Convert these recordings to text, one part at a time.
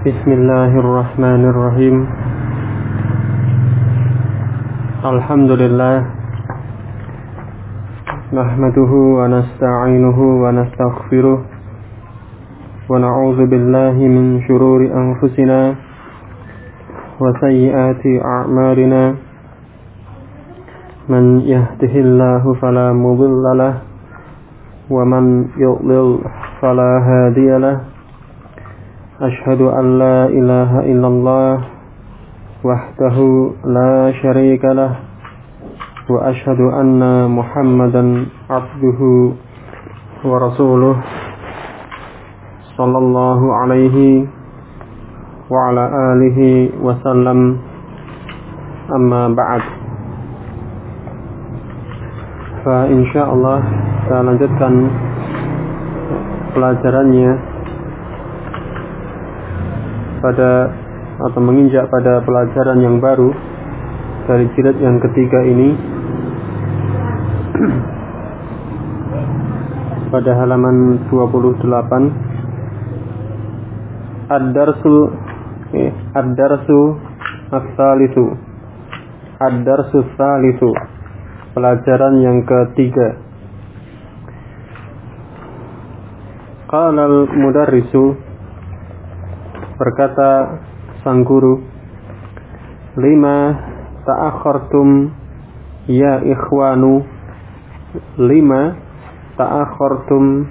Bismillahirrahmanirrahim. Alhamdulillah. Nahmaduhu wa nasta'inuhu wa nastaghfiruh. Wa na'udzu billahi min shururi anfusina wa sayyiati a'malina. Man yahdihillahu fala mudilla lahu wa man yudlil fala hadiya lahu. Ashhadu an la ilaha illallah wahdahu la syarika lah wa ashhadu anna Muhammadan abduhu wa rasuluh sallallahu alaihi wa ala alihi wa sallam. Amma ba'd. Fa insyaallah kita lanjutkan pelajarannya atau menginjak pada pelajaran yang baru dari jilid yang ketiga ini pada halaman 28. Ad-darsu Ad-darsu pelajaran yang ketiga. Qala al-mudarrisu, berkata sang guru, lima ta'akhartum ya ikhwanu, lima ta'akhartum,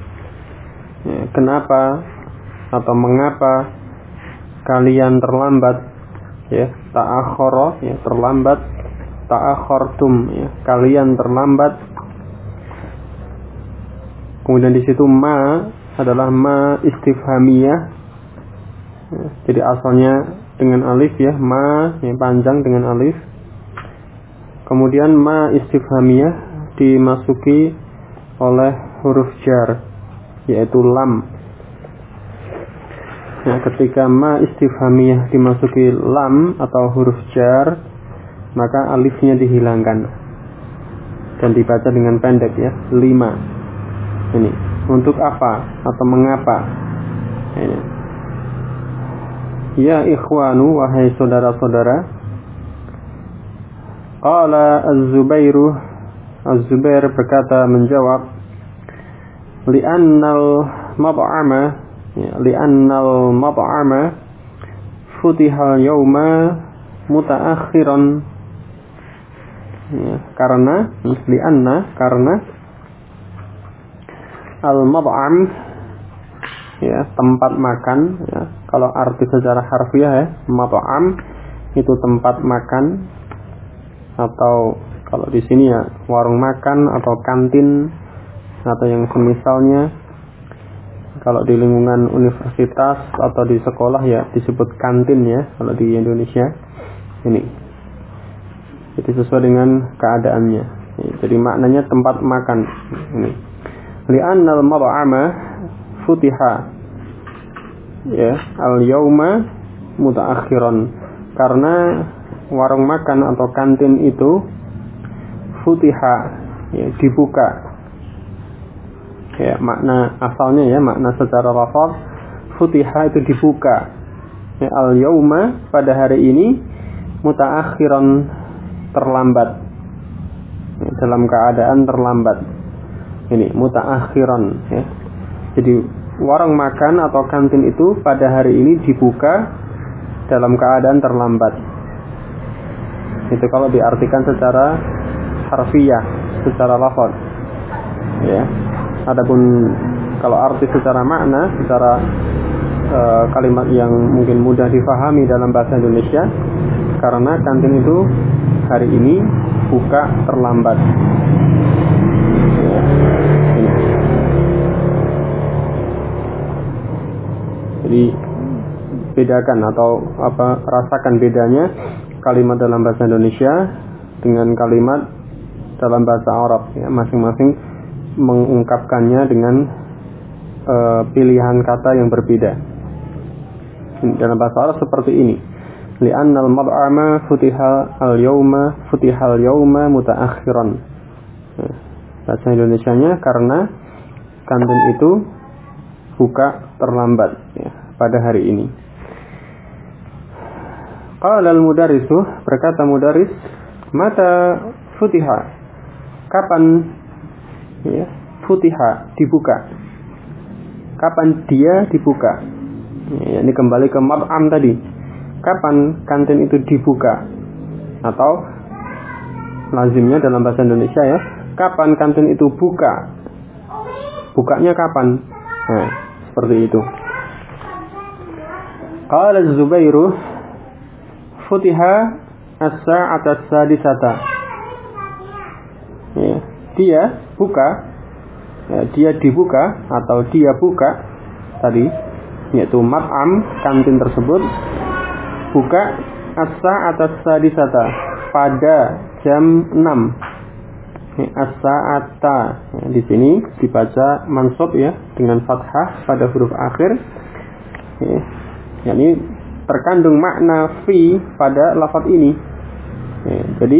kenapa atau mengapa kalian terlambat, ya, ta'akhara, ya, terlambat, ta'akhartum, ya, kalian terlambat. Kemudian di situ ma adalah ma istifhamiyah. Jadi asalnya dengan alif, ya, ma yang panjang dengan alif. Kemudian ma istifhamiyah dimasuki oleh huruf jar, yaitu lam. Nah, ketika ma istifhamiyah dimasuki lam atau huruf jar, maka alifnya dihilangkan dan dibaca dengan pendek, ya, lima. Ini untuk apa atau mengapa? Ini. Ya ikhwanu, wahai saudara-saudara. Qala Az-Zubair berkata menjawab, li'annal mab'ama futihal yawma mutaakhiran, ya, karena al-mab'am, ya, tempat makan, ya. Kalau arti secara harfiah, ya, mat'am itu tempat makan, atau kalau di sini, ya, warung makan atau kantin atau yang semisalnya. Kalau di lingkungan universitas atau di sekolah, ya, disebut kantin, ya, kalau di Indonesia. Ini. Jadi sesuai dengan keadaannya. Jadi maknanya tempat makan. Ini. Li'annal mat'ama futiha, ya, al-yauma mutaakhiran, karena warung makan atau kantin itu futiha, ya, dibuka. Ya, makna asalnya, ya, makna secara lafaz futiha itu dibuka. Ya, al-yauma pada hari ini, mutaakhiran terlambat, ya, dalam keadaan terlambat. Ini mutaakhiran, ya. Jadi warung makan atau kantin itu pada hari ini dibuka dalam keadaan terlambat. Itu kalau diartikan secara harfiah, secara lafaz, ya. Adapun kalau arti secara makna, secara kalimat yang mungkin mudah difahami dalam bahasa Indonesia, karena kantin itu hari ini buka terlambat. Ya. Ini. Jadi bedakan atau rasakan bedanya kalimat dalam bahasa Indonesia dengan kalimat dalam bahasa Arab, ya, masing-masing mengungkapkannya dengan pilihan kata yang berbeda. Dalam bahasa Arab seperti ini, li'annal mad'ama futihal yawma mutaakhiran. Bahasa Indonesianya karena kantin itu buka terlambat, ya, pada hari ini. Qala al-mudarrisu, berkata mudarris, mata futiha, kapan ya, futiha dibuka, kapan dia dibuka. Ya, ini kembali ke mat'am tadi, kapan kantin itu dibuka, atau lazimnya dalam bahasa Indonesia ya, kapan kantin itu buka, bukanya kapan. Nah, seperti itu. Qala az-Zubairu futiha as-sa'ata as-sadisata. Ya, dia buka, ya, dia dibuka atau dia buka tadi, yaitu mat'am, kantin tersebut buka as-sa'ata as-sadisata, pada jam 6. As-sa'ata, ya, di sini dibaca mansub ya dengan fathah pada huruf akhir. Ya, yakni terkandung makna fi pada lafaz ini. Ya, jadi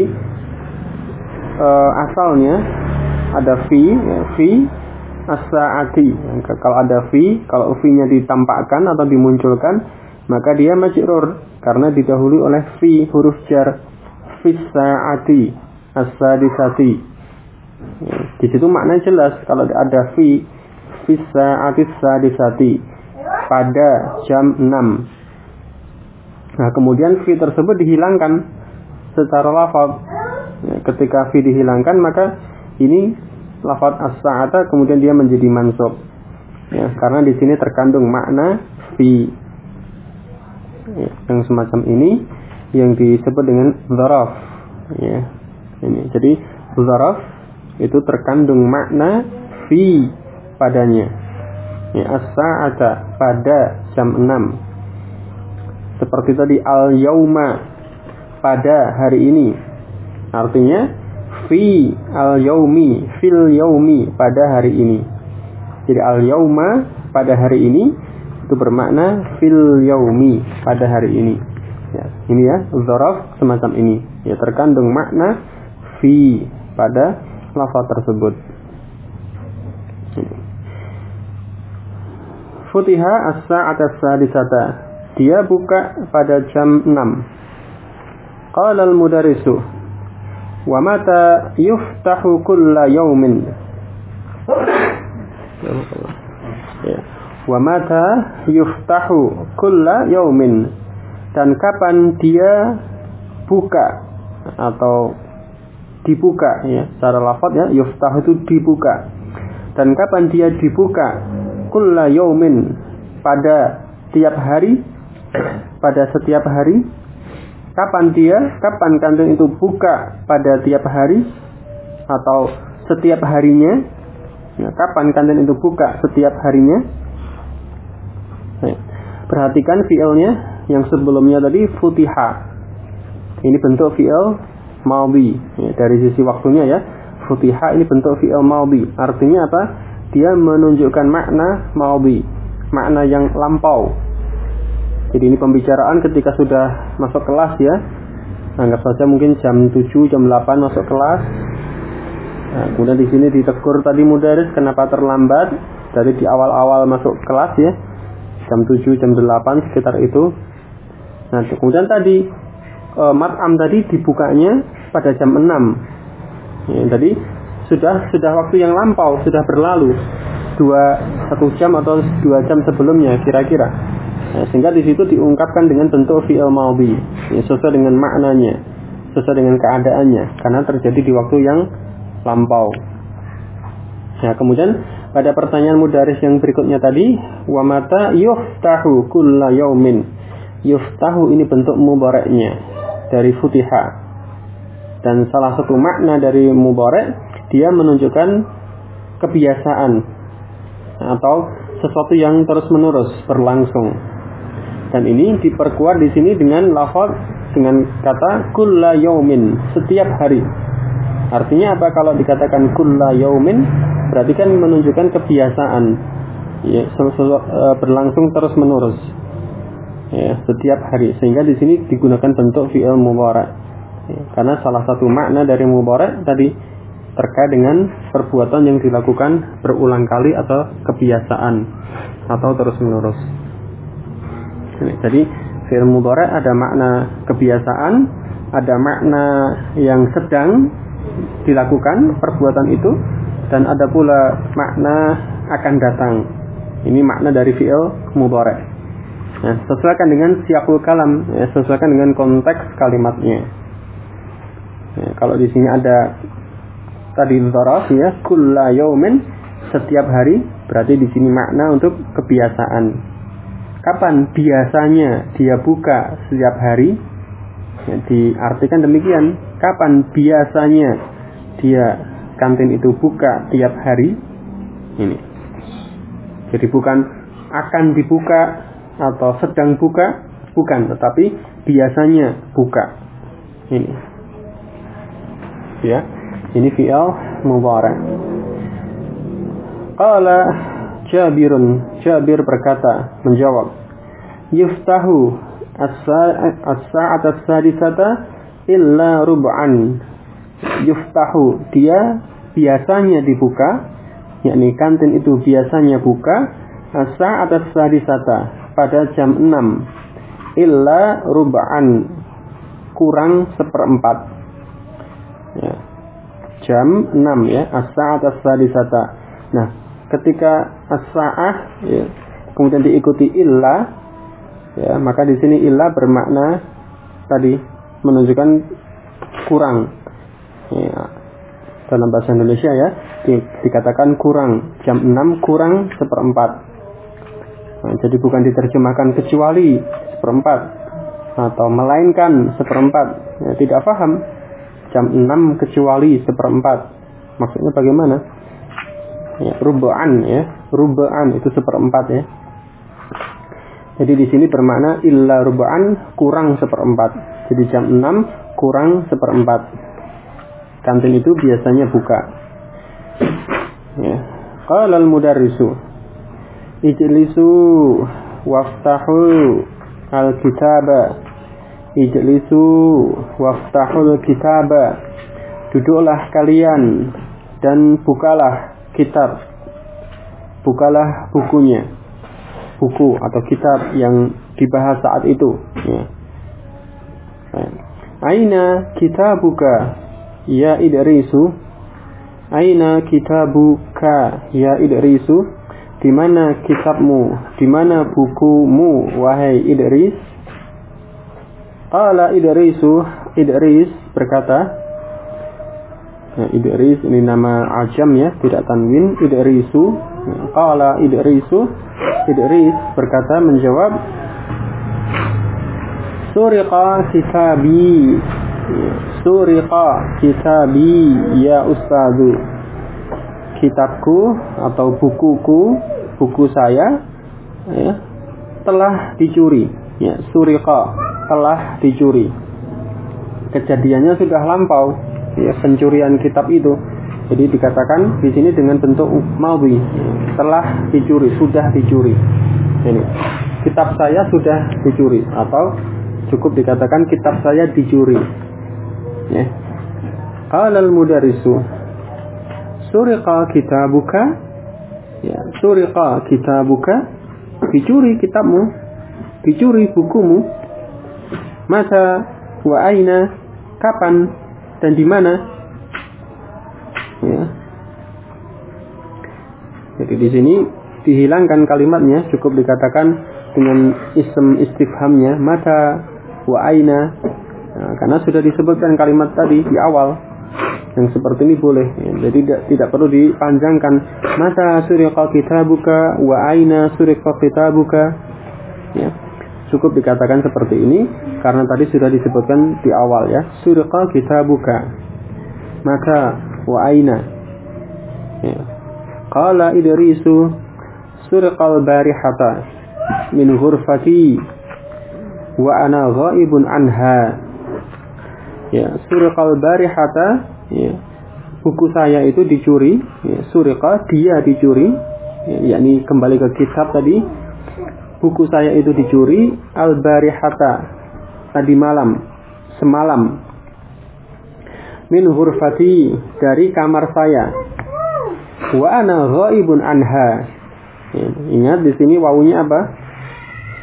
asalnya ada fi, ya, fi as-sa'ati. Kalau ada fi, kalau fi-nya ditampakkan atau dimunculkan, maka dia majrur karena didahului oleh fi, huruf jar, fi sa'ati as-sadisati. Ya, di situ maknanya jelas kalau ada fi sa'ati as-sadisati, pada jam 6. Nah, kemudian fi tersebut dihilangkan secara lafaz. Ya, ketika fi dihilangkan, maka ini lafaz as-sa'ata kemudian dia menjadi mansub. Ya, karena di sini terkandung makna fi. Ya, yang semacam ini yang disebut dengan dzaraf. Ya, ini. Jadi dzaraf itu terkandung makna fi padanya. Ya, as-sa'ata, pada jam 6. Seperti tadi al-yauma, pada hari ini. Artinya fi al-yaumi, fil yaumi, pada hari ini. Jadi al-yauma, pada hari ini, itu bermakna fil yaumi, pada hari ini. Ya, ini ya, dzaraf semacam ini. Ya, terkandung makna fi pada lafaz tersebut. Futiha as-sa'ata as-sadisata, dia buka pada jam 6. Qala al-mudarrisu, wa mata yuftahu kulla yawmin. Wa mata yuftahu kulla yawmin, dan kapan dia buka atau dibuka, ya, secara lafaz ya, yuftahu itu dibuka. Dan kapan dia dibuka, kulla yawmin, pada tiap hari, pada setiap hari. Kapan kantin itu buka pada tiap hari atau setiap harinya? Ya, kapan kantin itu buka setiap harinya? Ya, perhatikan fi'ilnya yang sebelumnya tadi futiha. Ini bentuk fi'il madhi. Ya, dari sisi waktunya ya, futiha ini bentuk fi'il madhi. Artinya apa? Dia menunjukkan makna madhi, makna yang lampau. Jadi ini pembicaraan ketika sudah masuk kelas ya. Anggap saja mungkin jam 7, jam 8 masuk kelas. Nah, kemudian di sini ditegur tadi mudaris kenapa terlambat dari di awal-awal masuk kelas ya. Jam 7, jam 8 sekitar itu. Nah, kemudian tadi mat'am tadi dibukanya pada jam 6. Ya, tadi sudah waktu yang lampau, sudah berlalu 1 jam atau 2 jam sebelumnya kira-kira. Ya, sehingga di situ diungkapkan dengan bentuk fi'il madhi, ya, sesuai dengan maknanya, sesuai dengan keadaannya, karena terjadi di waktu yang lampau. Nah, kemudian pada pertanyaan mudaris yang berikutnya tadi, wa mata yuftahu kulla yaumin. Yuftahu ini bentuk mudhari'nya dari futiha. Dan salah satu makna dari mudhari', dia menunjukkan kebiasaan atau sesuatu yang terus-menerus berlangsung. Dan ini diperkuat di sini dengan lafaz, dengan kata kulla yaumin, setiap hari. Artinya apa kalau dikatakan kulla yaumin? Berarti kan menunjukkan kebiasaan, ya, berlangsung terus-menerus, ya, setiap hari. Sehingga di sini digunakan bentuk fi'il mudhari', ya, karena salah satu makna dari mudhari' tadi terkait dengan perbuatan yang dilakukan berulang kali atau kebiasaan atau terus-menerus. Jadi Fi'il mudhari' ada makna kebiasaan, ada makna yang sedang dilakukan perbuatan itu, dan ada pula makna akan datang. Ini makna dari fi'il mudhari'. Nah, sesuaikan dengan siyaqul kalam, ya, sesuaikan dengan konteks kalimatnya. Ya, kalau di sini ada tadi dzaraf ya, kulla yaumin, setiap hari, berarti di sini makna untuk kebiasaan. Kapan biasanya dia buka setiap hari? Ya, diartikan demikian. Kapan biasanya dia kantin itu buka tiap hari? Ini. Jadi bukan akan dibuka atau sedang buka, bukan, tetapi biasanya buka. Ini. Ya, ini fi'il mudhari'. Qala Jabir berkata, menjawab, yuftahu as-sa'at as-sadisata illa rub'an. Yuftahu, dia biasanya dibuka, yakni kantin itu biasanya buka as-sa'at as-sadisata pada jam 6, illa rub'an, kurang seperempat. Ya. Jam 6 ya, as-sa'at as-sadisata. Nah, ketika as-sa'ah ya, kemudian diikuti illa, ya, maka di sini illa bermakna tadi menunjukkan kurang. Ya, dalam bahasa Indonesia ya, dikatakan kurang, jam 6 kurang seperempat. Nah, jadi bukan diterjemahkan kecuali seperempat atau melainkan seperempat. Ya, tidak paham. Jam 6 kecuali seperempat. Maksudnya bagaimana? Ya, rub'an ya, rub'an itu seperempat ya. Jadi di sini bermakna illa rub'an, kurang seperempat. Jadi jam 6 kurang seperempat. Kantin itu biasanya buka. Ya. Qala al-mudarrisu ijlisu waftahu al-kitaba. Ijlisu waftahul kitaba. Duduklah kalian dan bukalah kitab, bukalah bukunya, buku atau kitab yang dibahas saat itu. Ya. Aina kitabuka ya Idrisu? Aina kitabuka ya Idrisu? Di mana kitabmu? Di mana bukumu wahai Idris? Qala Idrisu, Idris berkata. Nah, Idris ini nama ajam ya, tidak tanwin. Idrisu, qala Idrisu, Idris berkata, menjawab, suriqa kitabi, suriqa kitabi ya ustadu. Kitabku atau bukuku, buku saya ya, telah dicuri. Ya, suriqa, telah dicuri. Kejadiannya sudah lampau. Ya, pencurian kitab itu. Jadi dikatakan di sini dengan bentuk madhi, telah dicuri, sudah dicuri. Ini kitab saya sudah dicuri, atau cukup dikatakan kitab saya dicuri. Ya. Qala al-mudarrisu suriqa kitabuka. Ya, suriqa kitabuka, dicuri kitabmu, dicuri bukumu. Mata wa aina, kapan dan di mana? Ya. Jadi di sini dihilangkan kalimatnya, cukup dikatakan dengan ism istifhamnya mata wa aina. Nah, karena sudah disebutkan kalimat tadi di awal, yang seperti ini boleh. Ya. Jadi tidak perlu dipanjangkan. Mata suriqa kitabuka wa aina suriqa kitabuka. Ya. Cukup dikatakan seperti ini karena tadi sudah disebutkan di awal ya. Suriqa kitabuka. Maka wa aina. Ya. Qala Idrisu suriqal barihata min ghurfati wa ana ghaibun anha. Ya, suriqal barihata, ya. Buku saya itu dicuri, ya. Suriqa, dia dicuri, ya, yakni kembali ke kitab tadi. Buku saya itu dicuri al-barihata, tadi malam, semalam. Min ghurfati, dari kamar saya. Wa ana ghaibun anha. Ya, ingat di sini wawunya apa?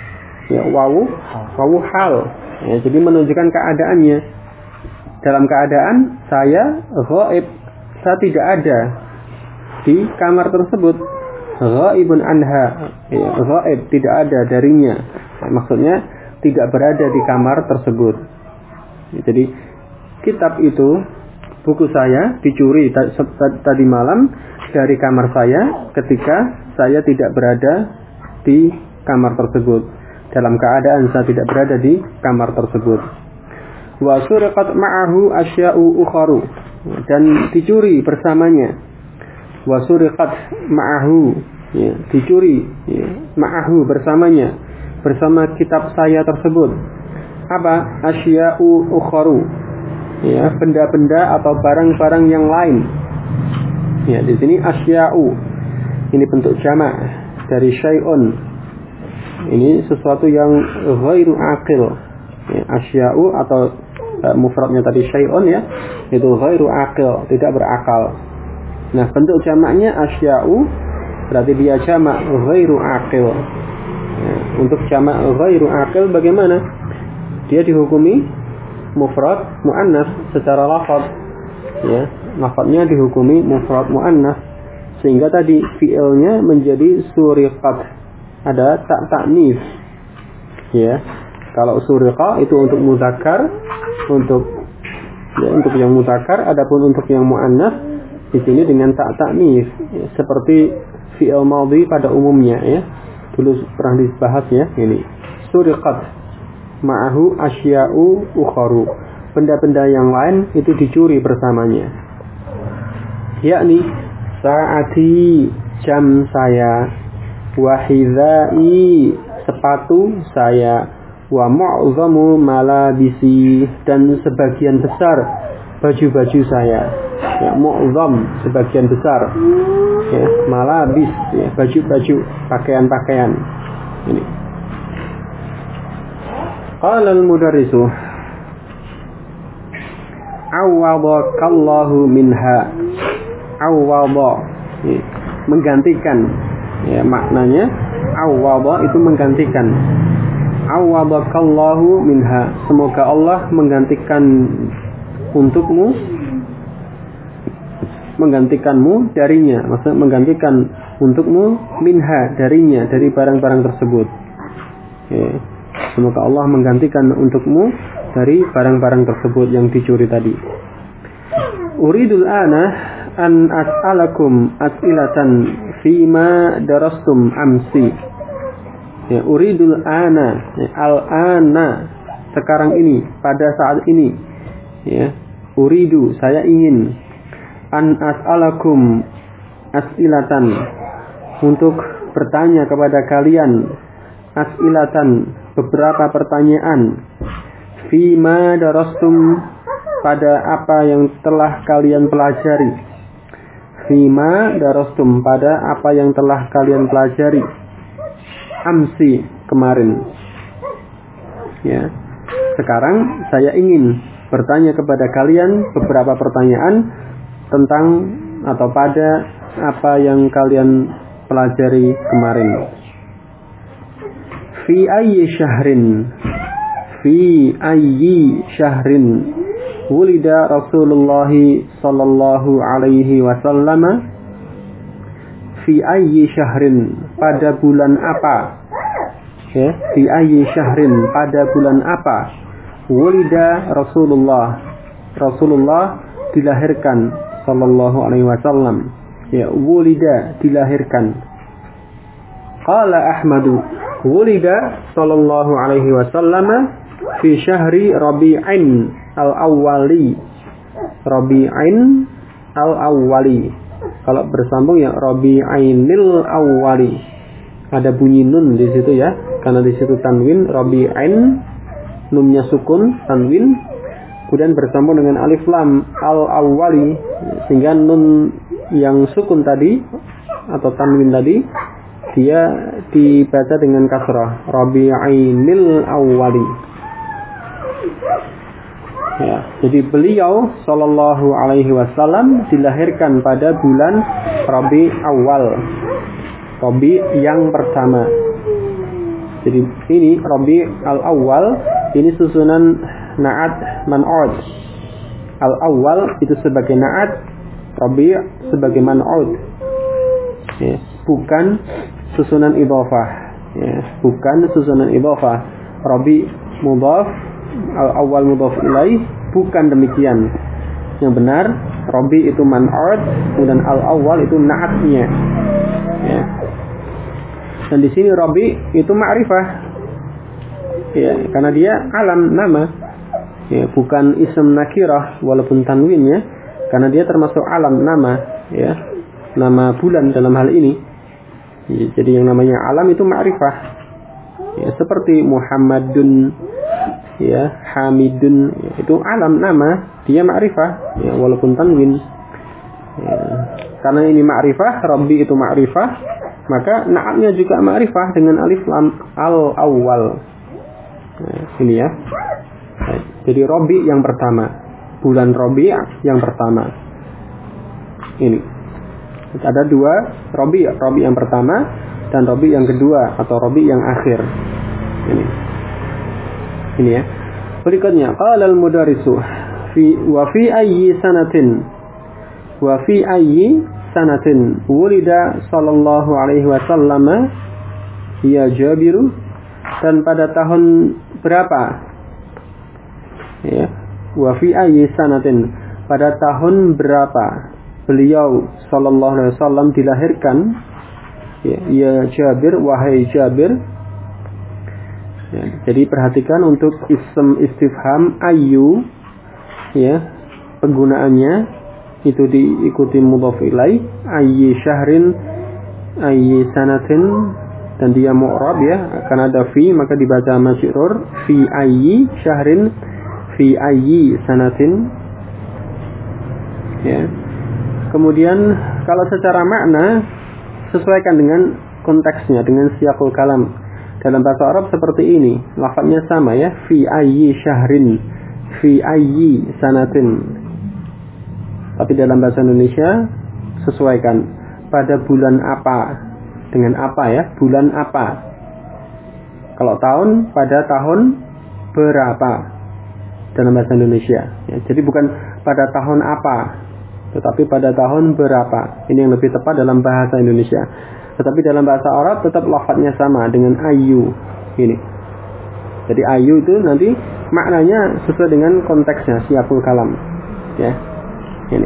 Ya, wawu hal. Ya, jadi menunjukkan keadaannya. Dalam keadaan saya ghaib, saya tidak ada di kamar tersebut. Ghaibun anha, ya, ghaib, tidak ada darinya. Maksudnya tidak berada di kamar tersebut. Ya, jadi kitab itu, buku saya dicuri tadi malam dari kamar saya ketika saya tidak berada di kamar tersebut. Dalam keadaan saya tidak berada di kamar tersebut. Wa suriqat ma'ahu asya'u ukharu, dan dicuri bersamanya. Wa suriqat ma'ahu, ya, dicuri, ya, ma'ahu bersamanya, bersama kitab saya tersebut. Apa? Asya'u ukharu, ya, benda-benda atau barang-barang yang lain. Ya, di sini asya'u ini bentuk jamak dari syai'un. Ini sesuatu yang ghairu aqil. Ya, asya'u atau mufradnya tadi syai'un, ya, itu ghairu aqil, tidak berakal. Nah, bentuk jamaknya asya'u berarti dia jamak ghairu aqil. Ya, untuk jamak ghairu aqil bagaimana? Dia dihukumi mufrad muannas secara lafaz. Ya, lafaznya dihukumi mufrad muannas sehingga tadi fi'ilnya menjadi suriqat. Ada tak ta'nits. Ya. Kalau suriqa itu untuk mudzakkar, untuk yang mudzakkar, adapun untuk yang muannas di sini dengan tak ta'nits, ya, seperti fi'il madhi pada umumnya, ya. Dulu pernah dibahas, ya, ini. Suriqat ma'ahu asya'u ukharu. Benda-benda yang lain itu dicuri bersamanya. Yakni saati, jam saya, wahidai, sepatu saya, wa mu'zamu malabisi, dan sebagian besar baju-baju saya. Ya, mu'zam sebagian besar, ya, malabis, ya, baju-baju, pakaian-pakaian. Ini. Qala al-mudarrisu awwadakallahu minha. Awwada, ya, menggantikan, ya, maknanya awwada itu menggantikan. Awwadakallahu minha, semoga Allah menggantikan untukmu, menggantikanmu darinya, maksudnya menggantikan untukmu minha, darinya, dari barang-barang tersebut. Ya. Semoga Allah menggantikan untukmu dari barang-barang tersebut yang dicuri tadi. Uridul ana an as'alakum as'ilatan fima darastum amsi. Ya, uridul ana, ya, al-ana, sekarang ini, pada saat ini. Ya, uridu, saya ingin, an as'alakum as'ilatan, untuk bertanya kepada kalian, as'ilatan, beberapa pertanyaan, fima darastum, pada apa yang telah kalian pelajari. Fima darastum, pada apa yang telah kalian pelajari. Amsi, kemarin. Ya, sekarang saya ingin bertanya kepada kalian beberapa pertanyaan tentang atau pada apa yang kalian pelajari kemarin. Fi ayyi syahrin wulida Rasulullah sallallahu alaihi wasallam. Fi ayyi syahrin, pada bulan apa? Ya, fi ayyi syahrin, pada bulan apa? Wulida Rasulullah dilahirkan sallallahu alaihi wasallam. Ya, wulida, dilahirkan. Qala Ahmadu, wulida sallallahu alaihi wasallam fi syahri Rabi'in al-awwali. Rabi'in al-awwali. Kalau bersambung ya Rabi'inil awwali. Ada bunyi nun di situ, ya, karena di situ tanwin. Rabi'in, nunnya sukun, tanwin. Kemudian bersambung dengan alif lam al-awwali, sehingga nun yang sukun tadi atau tanwin tadi dia dibaca dengan kasrah. Rabi'inil awwali. Ya, jadi beliau sallallahu alaihi wasallam dilahirkan pada bulan Rabi awal, Rabi yang pertama. Jadi ini Rabi al-awwal, ini susunan na'at man'ud. Al-awwal itu sebagai na'at, Rabi sebagai man'ud. Ya, bukan susunan idhofah. Ya, bukan susunan idhofah. Rabi mudhaf, al-awwal mudhaf ilaih, bukan demikian. Yang benar Rabi itu man'ud, dan al-awwal itu na'atnya. Ya. Dan di sini Rabi itu ma'rifah. Ya, karena dia alam nama. Ya, bukan ism nakirah walaupun tanwinnya, karena dia termasuk alam nama, ya. Nama bulan dalam hal ini. Ya, jadi yang namanya alam itu ma'rifah. Ya, seperti Muhammadun, ya, Hamidun, ya, itu alam nama, dia ma'rifah, ya, walaupun tanwin. Ya, karena ini ma'rifah, Rabbi itu ma'rifah, maka na'atnya juga ma'rifah dengan alif lam al-awwal. Nah, ini ya. Jadi Rabi yang pertama, bulan Rabi yang pertama. Ini. Ada dua Rabi, Rabi yang pertama dan Rabi yang kedua atau Rabi yang akhir. Ini ya. Berikutnya, qala al-mudarrisu wa fi ayyi sanatin wulida sallallahu alaihi wasallam ya Jabiru, dan pada tahun berapa? Ya, wa fi ayyi sanatin, pada tahun berapa beliau sallallahu alaihi wasallam dilahirkan? Ya Jabir, wahai Jabir. Ya, jadi perhatikan untuk ism istifham ayyu, ya, penggunaannya itu diikuti mudhaf ilaih, ayyi syahrin, ayyi sanatin, dan dia mu'rab, ya, karena ada fi maka dibaca majrur, fi ayyi syahrin, fi ayyi sanatin. Ya. Kemudian kalau secara makna sesuaikan dengan konteksnya, dengan siyaqul kalam. Dalam bahasa Arab seperti ini, lafadznya sama, ya, fi ayyi syahrin, fi ayyi sanatin. Tapi dalam bahasa Indonesia sesuaikan pada bulan apa, dengan apa, ya, bulan apa. Kalau tahun, pada tahun berapa dalam bahasa Indonesia, ya. Jadi bukan pada tahun apa, tetapi pada tahun berapa. Ini yang lebih tepat dalam bahasa Indonesia. Tetapi dalam bahasa Arab tetap lafadznya sama dengan ayu. Ini. Jadi ayu itu nanti maknanya sesuai dengan konteksnya, siyaqul kalam. Ya. Ini.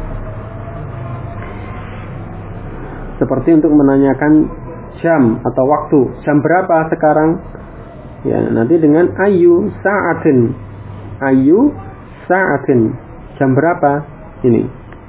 Seperti untuk menanyakan jam atau waktu. Jam berapa sekarang? Ya, nanti dengan ayu sa'atin. Ayu sa'atin. Jam berapa? Ini.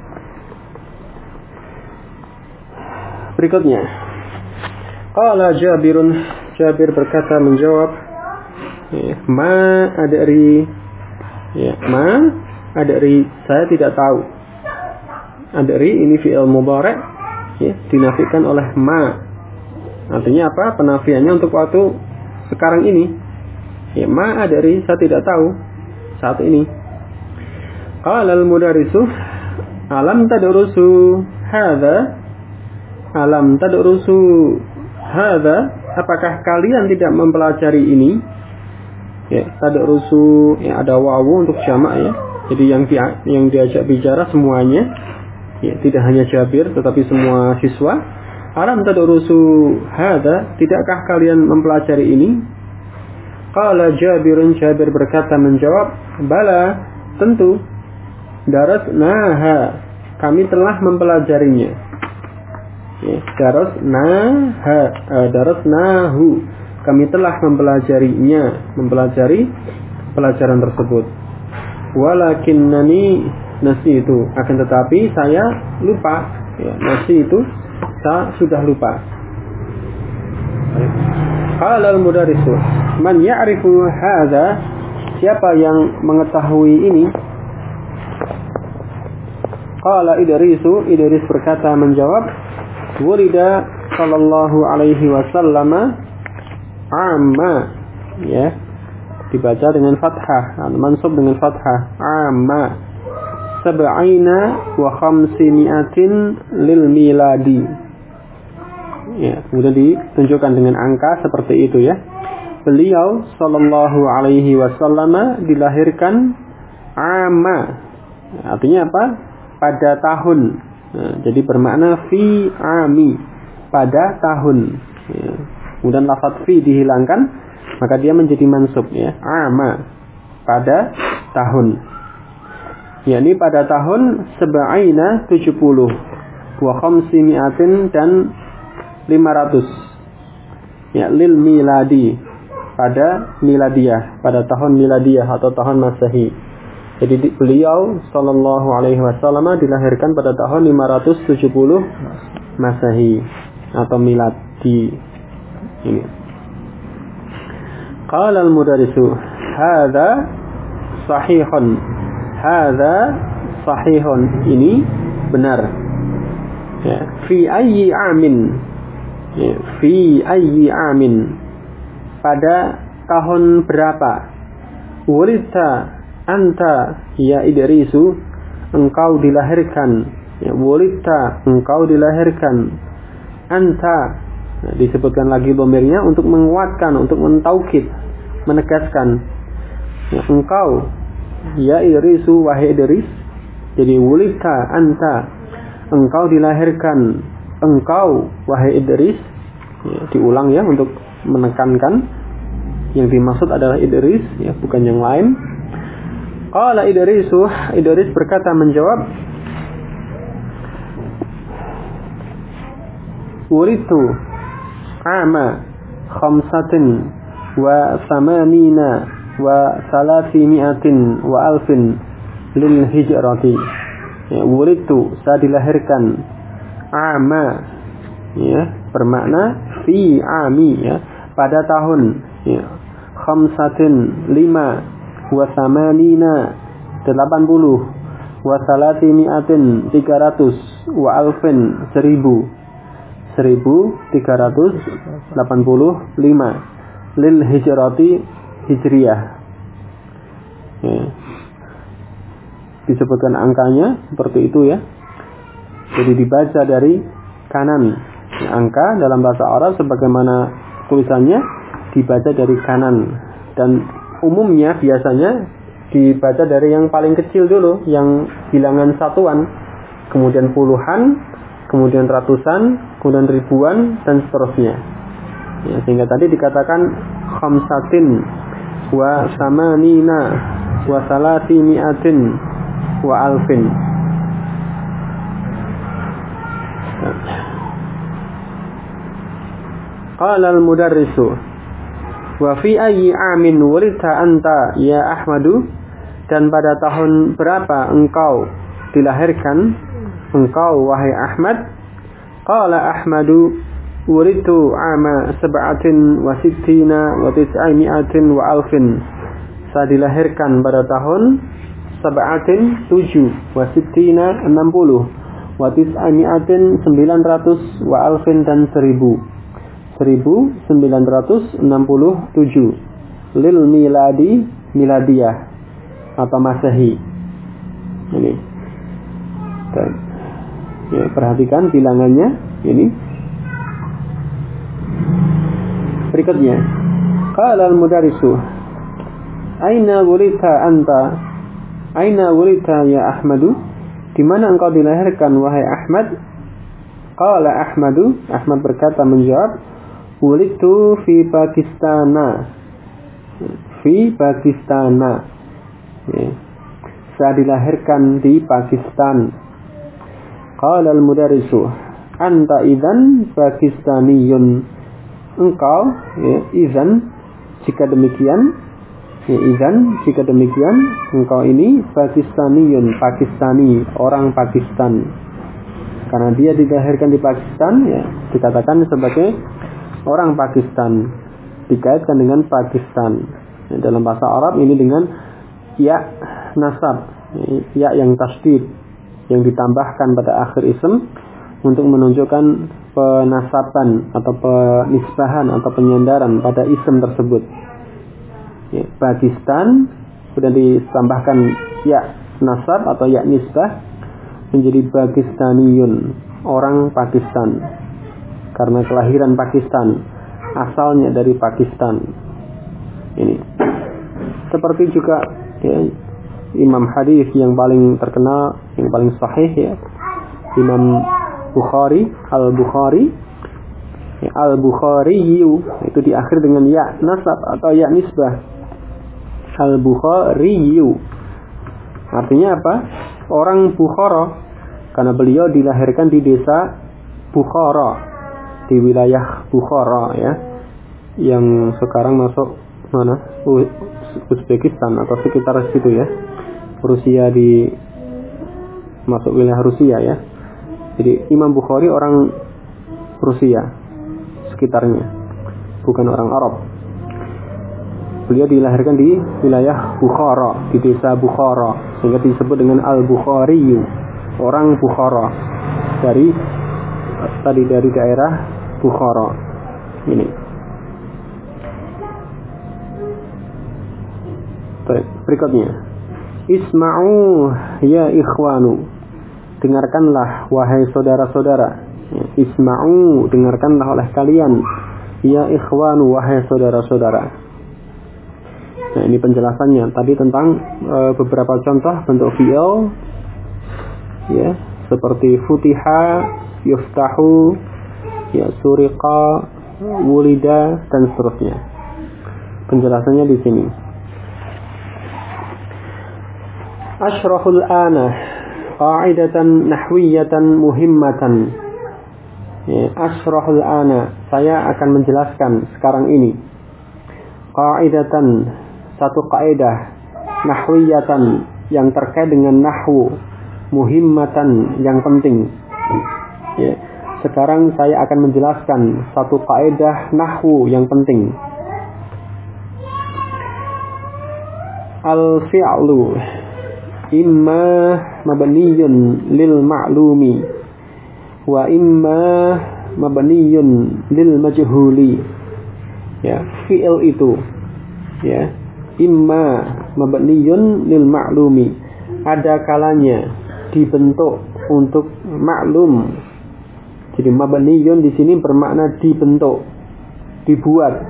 Berikutnya, qala Jabirun, Jabir berkata menjawab, ya, ma adri, ya, ma adri, saya tidak tahu. Adri ini fi'il mudhari', ya, dinafikan oleh ma. Artinya apa? Penafiannya untuk waktu sekarang ini. Ya, ma adri, saya tidak tahu saat ini. Qala al-mudarrisu, alam tadrusu hadza? Alam tadrusu hadza, apakah kalian tidak mempelajari ini? Ya, tadrusu, ya, ada wawu untuk jamak, ya. Jadi yang diajak bicara semuanya, ya, tidak hanya Jabir tetapi semua siswa. Alam tadrusu hadza, tidakkah kalian mempelajari ini? Qala Jabirun, Jabir berkata menjawab, bala, tentu. Darasnaha, kami telah mempelajarinya. Ya, darasnahu, kami telah mempelajarinya, mempelajari pelajaran tersebut. Walakinnani nasitu, akan tetapi saya lupa. Ya, nasi itu saya sudah lupa. Qala al-mudarrisu, man ya'rifu hadza, siapa yang mengetahui ini? Qala Idrisu, Idris berkata menjawab, wulida sallallahu alaihi wasallam amma, ya, dibaca dengan fathah, mansub dengan fathah, amma sab'ina wa khamsimi'atin lil miladi. Ya, kemudian ditunjukkan dengan angka seperti itu ya. Beliau sallallahu alaihi wasallam dilahirkan ama. Artinya apa? Pada tahun. Nah, jadi bermakna fi ami, pada tahun. Ya. Kemudian lafaz fi dihilangkan, maka dia menjadi mansub ya. Ama, pada tahun. Yakni pada tahun sab'ina 70 wa khamsimi'atin dan 500. Ya, lil miladi, pada miladiyah, pada tahun miladiyah atau tahun Masehi. Jadi beliau sallallahu alaihi wasallam dilahirkan pada tahun 570 Masehi atau miladi. Ini. Qala al-mudarrisu, hadza sahihun. Hadza sahihun. Ini benar. Ya, fi ayyi amin. Ya, fi ayyi amin. Pada tahun berapa? Wulita anta ya Idrisu, engkau dilahirkan. Ya, wulita, engkau dilahirkan. Anta, nah, disebutkan lagi dhamirnya untuk menguatkan, untuk mentaukid, menegaskan. Ya, engkau ya Idrisu, wahai Idris. Jadi wulita anta, engkau dilahirkan. Engkau wahai Idris. Ya, diulang ya untuk menekankan yang dimaksud adalah Idris ya, bukan yang lain. Qala Idrisu, Idris berkata menjawab, uritu ama khamsatin wa samanina wa salasimiatin wa alfin lil hijrati. Ya, uritu, saya dilahirkan. Ama ya, bermakna fi ami ya, pada tahun ya. Khamsatin 5 wa samanina 80 wa salasimiatin 300 wa alfin 1385 lil hijrati hijriyah. Ya. Disebutkan angkanya seperti itu ya. Jadi dibaca dari kanan. Angka dalam bahasa Arab sebagaimana tulisannya dibaca dari kanan, dan umumnya biasanya dibaca dari yang paling kecil dulu, yang bilangan satuan, kemudian puluhan, kemudian ratusan, kemudian ribuan, dan seterusnya. Ya, sehingga tadi dikatakan khamsatin wa samanina wa salasimiatin wa alfin. Qala al-mudarrisu, wa fi ayyi amin wulidta anta ya Ahmadu, dan pada tahun berapa engkau dilahirkan, engkau wahai Ahmad? Qala Ahmadu wulidtu ama 67 wa 900 wa alfin. Saya dilahirkan pada tahun 7 wa 60 wa 900 900 wa alfin dan 1967 lil miladi, miladiyah atau Masehi. Ini. Dan, ya, perhatikan bilangannya ini. Berikutnya, qala al-mudarrisu, aina wulidta anta? Aina wulidta ya Ahmadu? Di mana engkau dilahirkan wahai Ahmad? Qala Ahmadu, Ahmad berkata menjawab, wulidtu fi Pakistana. Fi Pakistana. Ya. Saya dilahirkan di Pakistan. Qala al-mudarrisu, anta idzan Pakistaniyun. Engkau ya, idzan jika demikian, ya, idzan jika demikian engkau ini Pakistaniyun, Pakistani, orang Pakistan. Karena dia dilahirkan di Pakistan, ya, dikatakan sebagai orang Pakistan, dikaitkan dengan Pakistan. Ya, dalam bahasa Arab ini dengan ya nasab, ya yang tasdid, yang ditambahkan pada akhir ism untuk menunjukkan penasaban atau penisbahan atau penyandaran pada ism tersebut. Ya, Pakistan sudah ditambahkan ya nasab atau ya nisbah menjadi Pakistaniyun, orang Pakistan. karena kelahiran Pakistan, asalnya dari Pakistan. Ini seperti juga ya, imam hadis yang paling terkenal, yang paling sahih ya, Imam Bukhari, Al-Bukhari ya, Al-Bukhari itu diakhir dengan ya nasab atau ya nisbah. Al-Bukhari artinya apa? Orang Bukhara, karena beliau dilahirkan di desa Bukhara, di wilayah Bukhara ya, yang sekarang masuk mana? Uzbekistan atau sekitar situ ya. Rusia, di masuk wilayah Rusia ya. Jadi Imam Bukhari orang Rusia sekitarnya, bukan orang Arab. Beliau dilahirkan di wilayah Bukhara, di desa Bukhara, sehingga disebut dengan Al-Bukhari, orang Bukhara, dari daerah Bukhara. Ini. Baik, berikutnya. Isma'u ya ikhwanu. Dengarkanlah wahai saudara-saudara. Isma'u, dengarkanlah oleh kalian. Ya ikhwanu, wahai saudara-saudara. Nah, ini penjelasannya tadi tentang beberapa contoh bentuk fi'il ya, seperti futiha, yuftahu, ya suriqa, wulida, dan seterusnya. Penjelasannya di sini. Ashrahul ana qa'idatan nahwiyatan muhimmatan. Ya, ashrahul ana, saya akan menjelaskan sekarang ini. Qa'idatan, satu kaidah nahwiyatan yang terkait dengan nahwu, muhimmatan yang penting. Ya, sekarang saya akan menjelaskan satu kaidah nahwu yang penting. Al-fi'lu imma mabniyun lil ma'lumi wa imma mabniyun lil majhuli. Ya, fi'il itu ya, imma mabniyun lil ma'lumi, ada kalanya dibentuk untuk maklum. Jadi mabniyun di sini bermakna dibentuk, dibuat,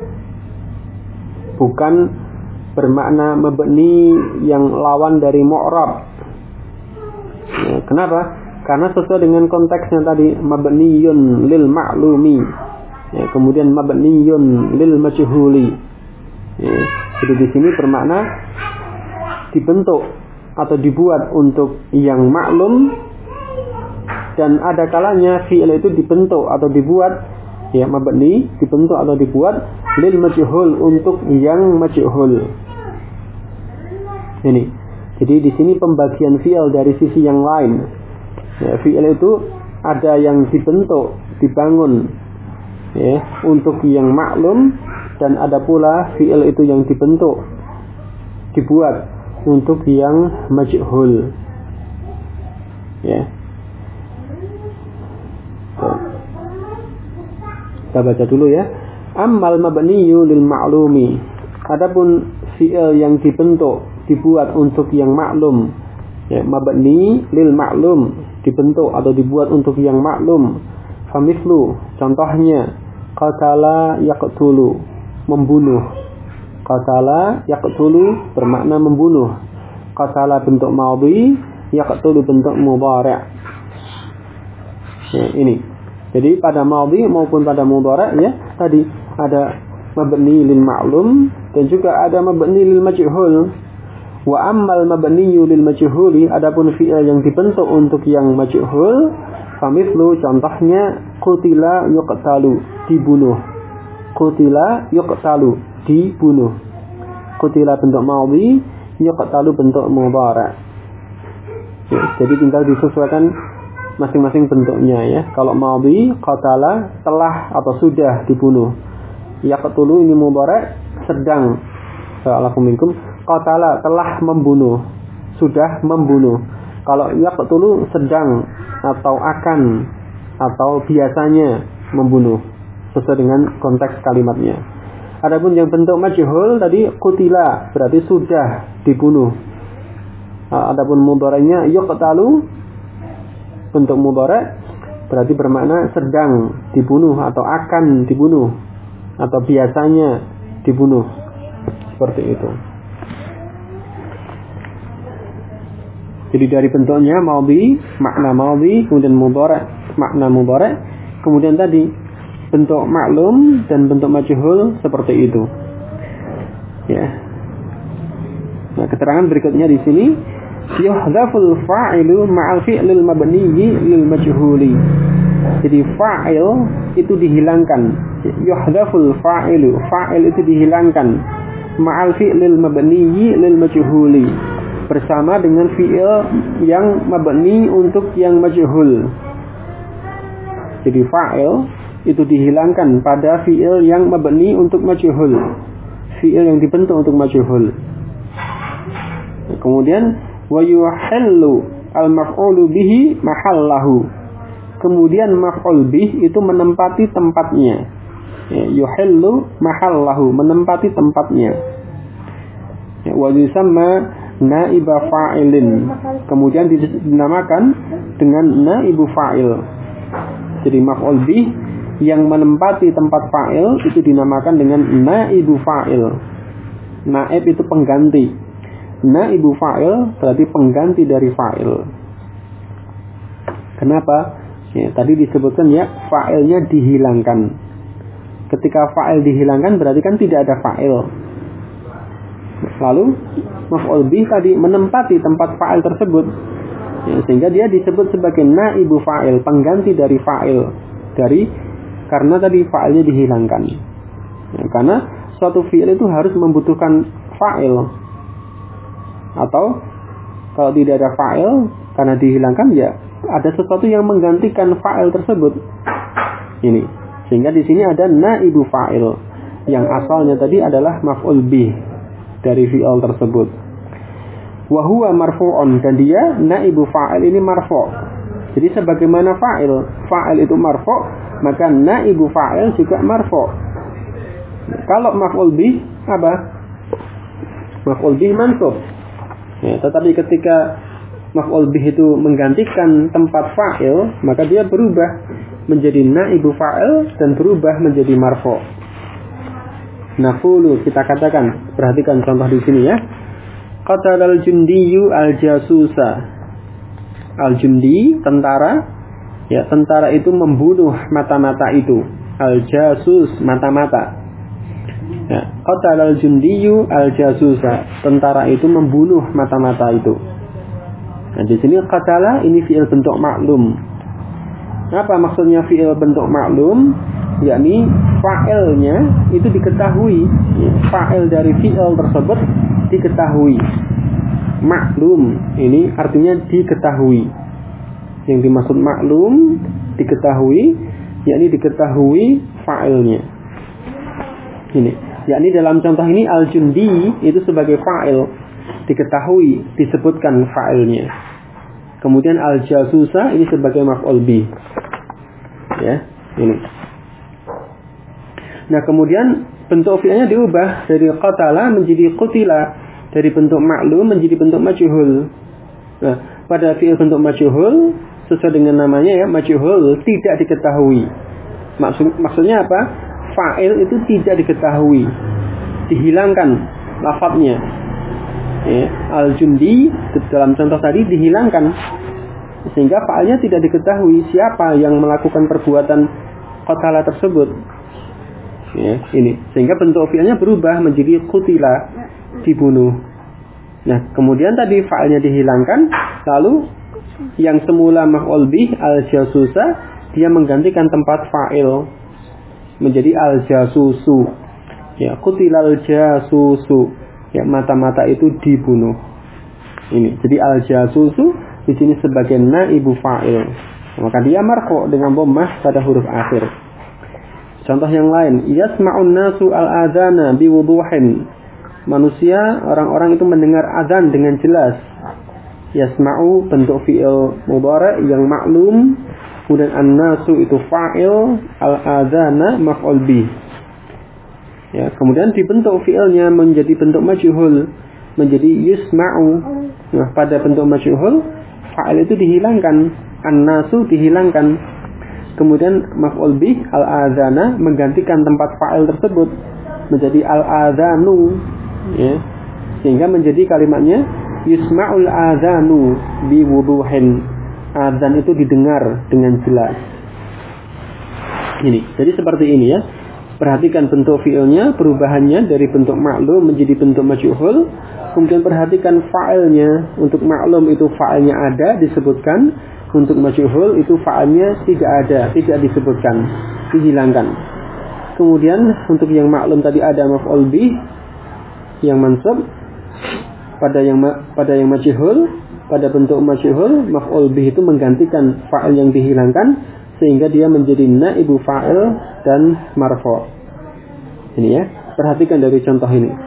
bukan bermakna mabni yang lawan dari mu'rab. Ya, kenapa? Karena sesuai dengan konteksnya tadi, mabniyun lil ma'lumi. Ya, kemudian mabniyun lil majhuli. Ya, jadi di sini bermakna dibentuk atau dibuat untuk yang maklum, dan ada kalanya fi'il itu dibentuk atau dibuat, ya mabni dibentuk atau dibuat lil majhul, untuk yang majhul. Ini. Jadi di sini pembagian fi'il dari sisi yang lain. Ya, fi'il itu ada yang dibentuk, dibangun ya untuk yang maklum, dan ada pula fi'il itu yang dibentuk, dibuat untuk yang majhul. Ya. Kita baca dulu ya. Ammal mabniyu lil ma'lumi. Adapun fi'il yang dibentuk, dibuat untuk yang maklum. Ya, mabni lil ma'lum, dibentuk atau dibuat untuk yang maklum. Famithlu, contohnya qatala yaqtulu, membunuh. Qatala yaqtulu bermakna membunuh. Qatala bentuk madhi, yaqtulu bentuk mudhari'. Ya, ini. Jadi pada madhi maupun pada mudhari' ya, tadi ada mabni lil ma'lum dan juga ada mabni lil majhul. Wa ammal mabniyu lil majhuli, adapun fi'il yang dibentuk untuk yang majhul, famithlu, contohnya qutila yuqtalu, dibunuh. Qutila yuqtalu, dibunuh. Qutila bentuk madhi, yuqtalu bentuk mudhari'. Ya, jadi tinggal disesuaikan masing-masing bentuknya ya. Kalau madhi, qatala, telah atau sudah dibunuh. Yaqtulu ini mudhari', sedang. Sa'alakum minkum. Qatala, telah membunuh, sudah membunuh. Kalau yaqtulu, sedang atau akan atau biasanya membunuh, sesuai dengan konteks kalimatnya. Adapun yang bentuk majhul tadi qutila, berarti sudah dibunuh. Adapun mudhari'nya yuqtalu, bentuk mudhari', berarti bermakna sedang dibunuh atau akan dibunuh atau biasanya dibunuh, seperti itu. Jadi dari bentuknya madhi, makna madhi, kemudian mudhari', makna mudhari', kemudian tadi bentuk maklum dan bentuk majhul seperti itu. Ya. Nah, keterangan berikutnya di sini, yuhdhaful fa'ilu ma'al fi'lil mabniyyi lil majhuli. Jadi fa'il itu dihilangkan. Yuhdhaful fa'ilu, fa'il itu dihilangkan ma'al fi'lil mabniyyi lil majhuli, bersama dengan fi'il yang mabni untuk yang majhul. Jadi fa'il itu dihilangkan pada fi'il yang mabni untuk majhul, fi'il yang dibentuk untuk majhul. Kemudian wa yuhallu al-maf'ulu bihi mahallahu. Kemudian maf'ul bih itu menempati tempatnya. Yuhallu mahallahu, menempati tempatnya. Wa yusamma naiba fa'ilin, kemudian dinamakan dengan naibu fa'il. Jadi maf'ul bih yang menempati tempat fa'il itu dinamakan dengan naibu fa'il. Naib itu pengganti, naibu fa'il berarti pengganti dari fa'il. Kenapa? Ya, tadi disebutkan ya, fa'ilnya dihilangkan. Ketika fa'il dihilangkan berarti kan tidak ada fa'il. Lalu maf'ul bih tadi menempati tempat fa'il tersebut, ya, sehingga dia disebut sebagai naibu fa'il, pengganti dari fa'il, karena tadi fa'ilnya dihilangkan. Ya, karena suatu fi'il itu harus membutuhkan fa'il, atau kalau tidak ada fa'il karena dihilangkan, ya ada sesuatu yang menggantikan fa'il tersebut. Ini, sehingga di sini ada naibu fa'il yang asalnya tadi adalah maf'ul bih dari fi'il tersebut. Wa huwa marfu'un, dan dia naibu fa'il ini marfu'. Jadi sebagaimana fa'il itu marfu', maka naibu fa'il juga marfu'. Kalau maf'ul bih apa? Maf'ul bih mansub. Ya, tetapi ketika maf'ul bih itu menggantikan tempat fa'il, maka dia berubah menjadi naibu fa'il dan berubah menjadi marfu'. Naqulu, kita katakan, perhatikan contoh di sini ya. Qatalal jundiyu al-jasusa. Al-jundi, tentara. Ya, tentara itu membunuh mata-mata itu. Al-jasus, mata-mata. Ya, qatalal jundiyu al-jasusa. Tentara itu membunuh mata-mata itu. Nah, di sini qatala ini fi'il bentuk maklum. Apa maksudnya fi'il bentuk maklum? Yakni fa'ilnya itu diketahui, fa'il dari fi'il tersebut diketahui. Maklum ini artinya diketahui. Yang dimaksud maklum diketahui, yakni diketahui fa'ilnya. Ini, yakni dalam contoh ini al-jundi itu sebagai fa'il, diketahui, disebutkan fa'ilnya. Kemudian al-jasusa ini sebagai maf'ul bih. Ya, ini. Nah, kemudian bentuk fi'ilnya diubah dari qatala menjadi qutila, dari bentuk maklum menjadi bentuk majhul. Nah, pada fi'il bentuk majhul sesuai dengan namanya ya, majhul, tidak diketahui. Maksudnya apa? Fa'il itu tidak diketahui, dihilangkan lafadznya. Ya, al-jundi dalam contoh tadi dihilangkan, sehingga fa'ilnya tidak diketahui siapa yang melakukan perbuatan qatala tersebut. Ya, ini, sehingga bentuk fi'ilnya berubah menjadi qutila, dibunuh. Nah, kemudian tadi fa'ilnya dihilangkan, lalu yang semula maf'ul bih al-jasusa, dia menggantikan tempat fa'il menjadi al-jasusu. Ya, qutilal jasusu. Ya, mata-mata itu dibunuh. Ini, jadi al-jasusu di sini sebagai naibu fa'il. Maka dia marfu' dengan dhammah pada huruf akhir. Contoh yang lain, yasma'un nasu al-adzana biwuduhin. Manusia, orang-orang itu mendengar azan dengan jelas. Yasma'u bentuk fi'il mudhari' yang maklum, kemudian an-nasu itu fa'il, al-adzana maf'ul bih. Ya, kemudian dibentuk fi'ilnya menjadi bentuk majhul, menjadi yusma'u. Nah, pada bentuk majhul, fa'il itu dihilangkan, an-nasu dihilangkan. Kemudian maf'ul bih al-adzana menggantikan tempat fa'il tersebut menjadi al-adzanu, ya. Sehingga menjadi kalimatnya yusma'ul adzanu bi wuduhin. Adzan itu didengar dengan jelas. Ini. Jadi seperti ini ya. Perhatikan bentuk fi'ilnya, perubahannya dari bentuk ma'lum menjadi bentuk majhul. Kemudian perhatikan fa'ilnya. Untuk ma'lum itu fa'ilnya ada disebutkan. Untuk majhul itu fa'ilnya tidak ada, tidak disebutkan, dihilangkan. Kemudian untuk yang maklum tadi ada maf'ul bih yang mansub pada yang majhul, pada bentuk majhul maf'ul bih itu menggantikan fa'il yang dihilangkan sehingga dia menjadi naibu fa'il dan marfu'. Ini ya, perhatikan dari contoh ini.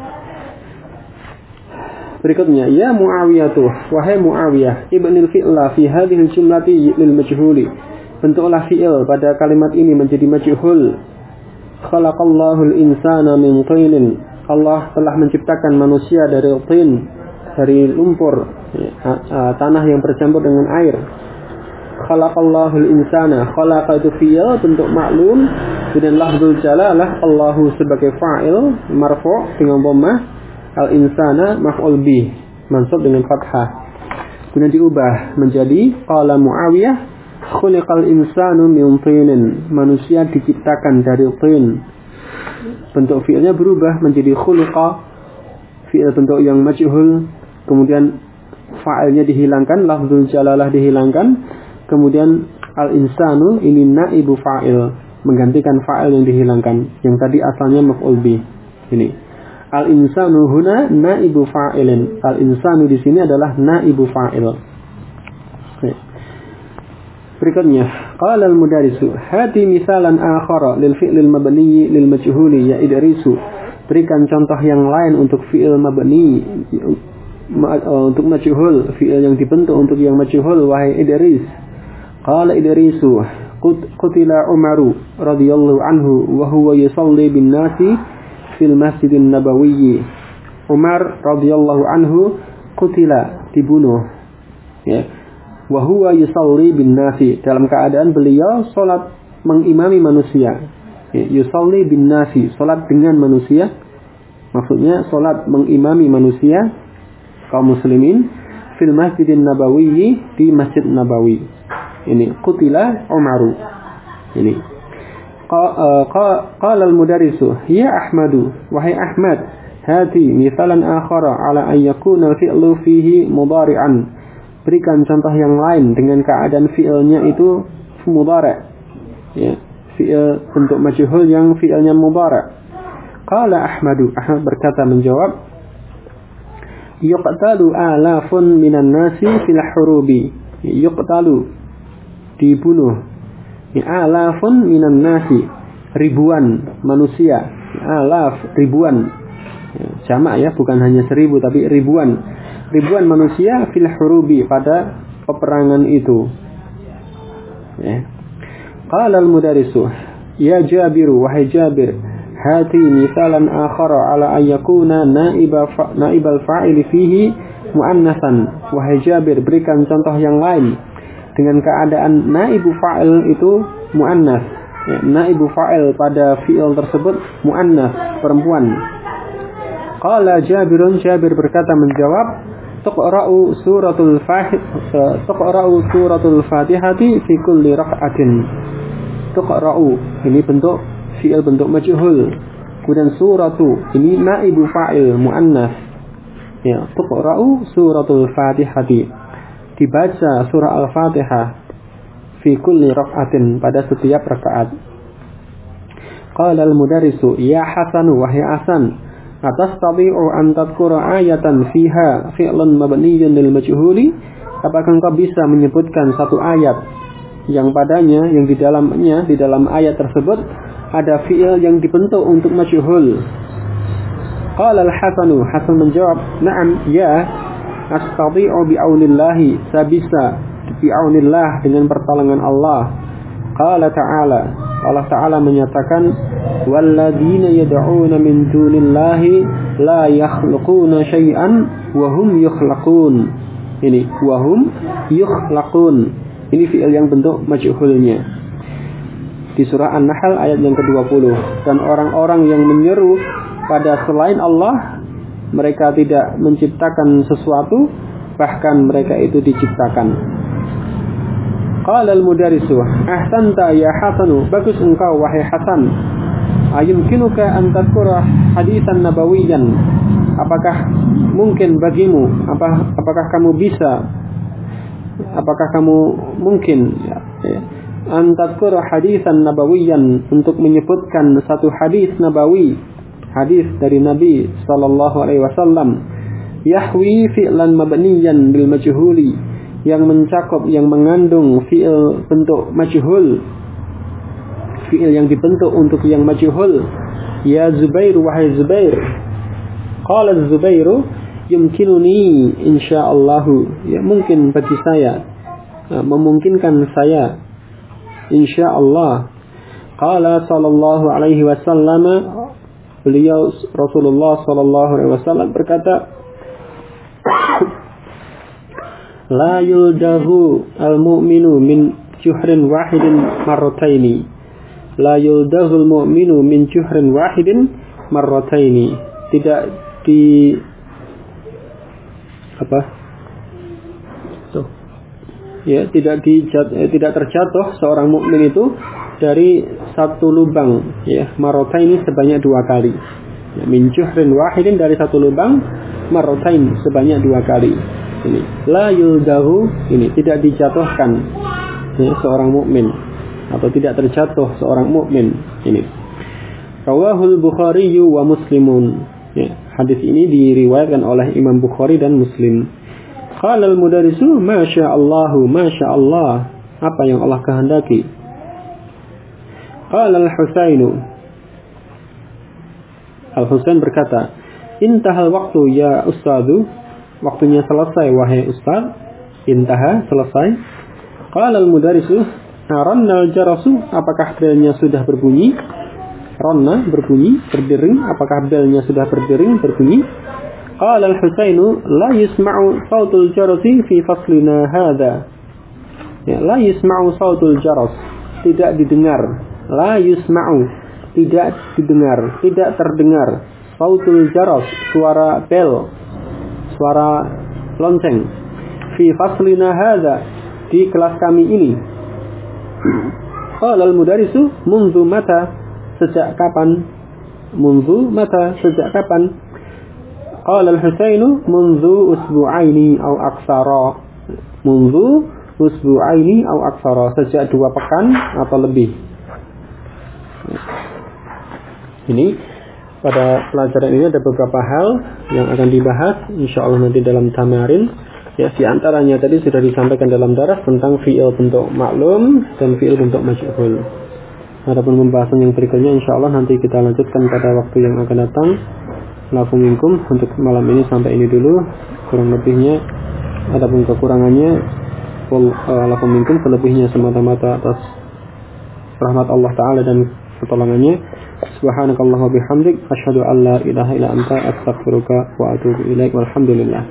Berikutnya, ya Muawiyah wahai Muawiyah ibnil fi'la fi hadhil jumlati lil majhuli. Bentuklah fi'il pada kalimat ini menjadi majhul. Khalaqallahu al-insana min tinin. Allah telah menciptakan manusia dari tin, dari lumpur, tanah yang bercampur dengan air. Khalaqallahu al-insana. Khalaqa itu fi'il bentuk maklum, dan lafzul jalalah Allahu sebagai fa'il marfu' dengan dhammah. Al-insana maf'ul bih mansub dengan fathah. Kemudian diubah menjadi qala Muawiyah khuliqal insanu min tinin. Manusia diciptakan dari tin. Bentuk fi'ilnya berubah menjadi khuliqa, fi'il bentuk yang majhul. Kemudian fa'ilnya dihilangkan, lafzul jalalah dihilangkan. Kemudian al-insanu ini naibu fa'il, menggantikan fa'il yang dihilangkan. Yang tadi asalnya maf'ul bih. Ini al-insanu huna naibu fa'ilin. Al-insanu di sini adalah naibu fa'il. Berikutnya, qala al-mudarrisu, hati misalan akhara lil fi'lil mabni lil majhuli ya Idrisu. Berikan contoh yang lain untuk fi'il mabni untuk majhul, fi'il yang dibentuk untuk yang majhul wahai Idris. Qala Idrisu, qutila Umaru radhiyallahu anhu wa huwa yusalli bin nasi fil Masjidin Nabawi. Umar radhiyallahu anhu qutila, dibunuh, ya. Wa huwa yusalli bin nasi, dalam keadaan beliau salat mengimami manusia. Ya, yusalli bin nasi, salat dengan manusia. Maksudnya salat mengimami manusia kaum muslimin fil Masjidin Nabawi, di Masjid Nabawi. Ini qutila Umaru. Ini qala al-mudarrisu ya Ahmadu, wahai Ahmad, hati misalan akhara ala an yakuna al-fi'lu fihi mudhari'an. Berikan contoh yang lain dengan keadaan fi'ilnya itu mudhari', ya, fi'il bentuk majhul yang fi'ilnya mudhari'. Qala Ahmadu, Ahmad berkata menjawab, yuqtalu alafun minan nasi fil hurubi. Yuqtalu, dibunuh. Alafun minan nasi, ribuan manusia. Alaf, ribuan, jamak ya, bukan hanya 1000 tapi ribuan manusia fil hurubi, pada peperangan itu, ya. Qala al-mudarrisu ya Jabiru, wahai Jabir, hati misalan akhara ala ayyakuna naibal fa'ili fihi muannasan. Wahai Jabir, berikan contoh yang lain dengan keadaan naibu fa'il itu muannas, ya, naibu fa'il pada fi'il tersebut muannas, perempuan. Qala Jabirun, Jabir berkata menjawab, tuqra'u suratul Fatihati fi kulli rak'atin. Tuqra'u ini bentuk fi'il bentuk majhul. Kemudian suratu ini naibu fa'il muannas. Ya, tuqra'u suratul Fatihati, dibaca surah Al-Fatihah fi kulli rak'atin, pada setiap rakaat. Qala al-mudarrisu ya Hasan, wahai Hasan, atastabi'u an tadhkura ayatan fiha fi'lun mabniyyun lil majhuli. Apakah engkau bisa menyebutkan satu ayat yang padanya, yang di dalam ayat tersebut ada fi'il yang dibentuk untuk majhul? Qala al-Hasanu, Hasan menjawab, na'am, ya, astati'u bi'aunillahi, saya bisa bi'aunillah, dengan pertolongan Allah. Qala ta'ala, Allah Ta'ala menyatakan, walladzina yad'una min dunillahi la yakhluquna syai'an wa hum yukhlaqun. Ini wa hum yukhlaqun, ini fi'il yang bentuk majhulnya. di surah An-Nahl ayat yang ke-20. Dan orang-orang yang menyeru pada selain Allah, mereka tidak menciptakan sesuatu, bahkan mereka itu diciptakan. Qala al-mudarrisu, ahsanta ya Hasanu, bagus engkau wahai Hasan. Ayumkinuka an tadhkura hadisan nabawiyyan, apakah mungkin bagimu, apakah kamu bisa, apakah kamu mungkin an tadhkura hadisan nabawiyyan, untuk menyebutkan satu hadis nabawi, hadis dari Nabi sallallahu alaihi wasallam, yahwi fi'lan mabniyan bil majhuli, yang mencakup, yang mengandung fi'il bentuk majhul, fi'il yang dibentuk untuk yang majhul. Ya Zubair, wahai Zubair. Qala Zubairu, yumkinuni insyaallahu, ya mungkin bagi saya, memungkinkan saya insyaallah. Qala sallallahu alaihi wasallam, beliau Rasulullah sallallahu alaihi wasallam berkata, la yuldahu al-mu'minu min juhrin wahidin marrataini. La yuldahul mu'minu min juhrin wahidin marrataini. Tidak di tidak terjatuh seorang mukmin itu dari satu lubang, ya, marrataini sebanyak 2 kali. Ya, min juhrin wahidin dari satu lubang, marratain sebanyak 2 kali. Ini la yuldahu, ini tidak dijatuhkan, ya, seorang mukmin, atau tidak terjatuh seorang mukmin. Ini rawahul Bukhari wa Muslimun, ya, hadis ini diriwayatkan oleh Imam Bukhari dan Muslim. Qala al-mudarrisu, masyaallahu, masyaallah, apa yang Allah kehendaki. Qala al-Husainu, Al-Husain berkata, intahal waktu ya ustadu, waktunya selesai wahai ustaz. Intaha, selesai. Qala al-mudarrisu, ranna al-jarasu, apakah belnya sudah berbunyi? Ranna, berbunyi, berdering, apakah belnya sudah berdering, berbunyi? Qala al-Husainu, la yusma'u sautul jarasi fi faslina hadha. Ya, la yusma'u sautul jaras, tidak didengar. La yusma'u, tidak didengar, tidak terdengar. Sautul jaras, suara bel, suara lonceng. Fi faslina hadha, di kelas kami ini. Qala al-mudarrisu, mundu mata, sejak kapan? Mundu mata, sejak kapan? Qala al-Husainu, mundu usbu'aini aw aksara. Mundu usbu'aini aw aksara, sejak 2 pekan atau lebih. Ini pada pelajaran ini ada beberapa hal yang akan dibahas insyaallah nanti dalam tamarin. Ya, di antaranya tadi sudah disampaikan dalam daras tentang fi'il bentuk maklum dan fi'il bentuk majhul. Adapun pembahasan yang berikutnya insyaallah nanti kita lanjutkan pada waktu yang akan datang. Lafu minkum, untuk malam ini sampai ini dulu. Kurang lebihnya, adapun kekurangannya, lafu minkum, selebihnya semata-mata atas rahmat Allah Ta'ala dan pertolongannya. Subhanakallah wa bihamdik, asyhadu an la ilaha illa anta, astaghfiruka wa atubu ilaik, walhamdulillah.